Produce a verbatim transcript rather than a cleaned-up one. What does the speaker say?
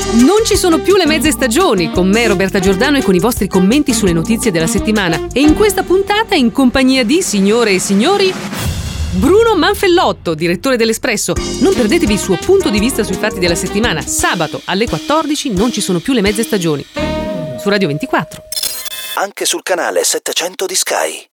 Non ci sono più le mezze stagioni, con me Roberta Giordano e con i vostri commenti sulle notizie della settimana. E in questa puntata, in compagnia di, signore e signori, Bruno Manfellotto, direttore dell'Espresso. Non perdetevi il suo punto di vista sui fatti della settimana. Sabato alle quattordici non ci sono più le mezze stagioni. Su Radio ventiquattro. Anche sul canale settecento di Sky.